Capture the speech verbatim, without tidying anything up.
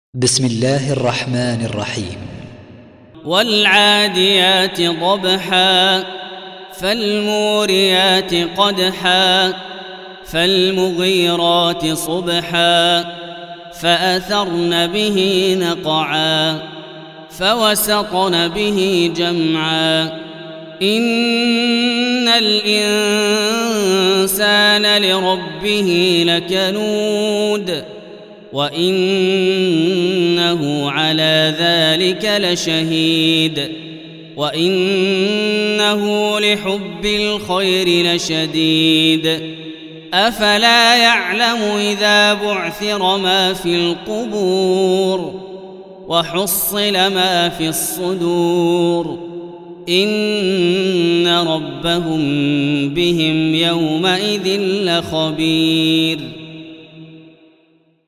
بسم الله الرحمن الرحيم. والعاديات ضبحا فالموريات قدحا فالمغيرات صبحا فأثرن به نقعا فوسطن به جمعا إن الإنسان لربه لكنود وإنه على ذلك لشهيد وإنه لحب الخير لشديد أفلا يعلم إذا بعثر ما في القبور وحصل ما في الصدور إن ربهم بهم يومئذ لخبير.